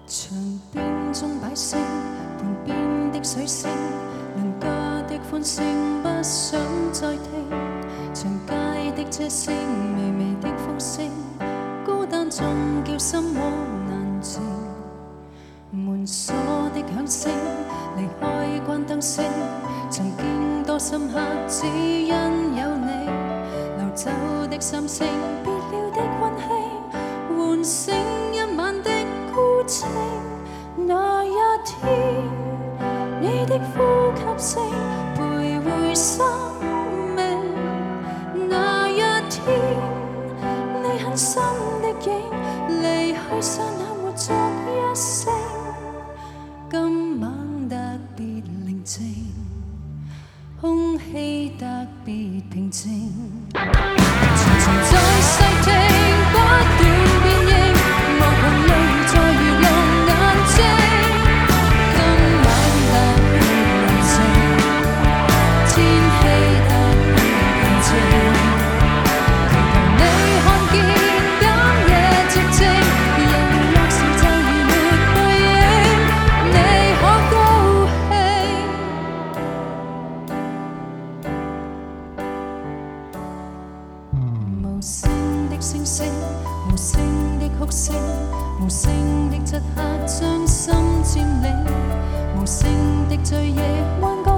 牆邊鐘擺聲，盤邊的水聲，鄰家的歡聲不想再聽，長街的車聲，微微的風聲，孤單中叫心窩難靜。門鎖的響聲，離開關燈聲，曾經多深刻，只因有你。流走的心聲，別了的溫馨，喚醒一晚的孤清。那一天，你的呼吸聲徘徊生命。那一天，你很深的影離去剎那沒作一聲。今晚特別寧靜，空氣特別平靜。沉沉在細聽，不斷變應，無窮淚在如露眼睛。今晚特別寧靜，天氣特別平靜。期盼你看見今夜寂靜，人落時就如沒背影，你可高興？無聲的星星，無聲的哭聲，無聲的漆黑將心佔領，無聲的醉夜幻覺。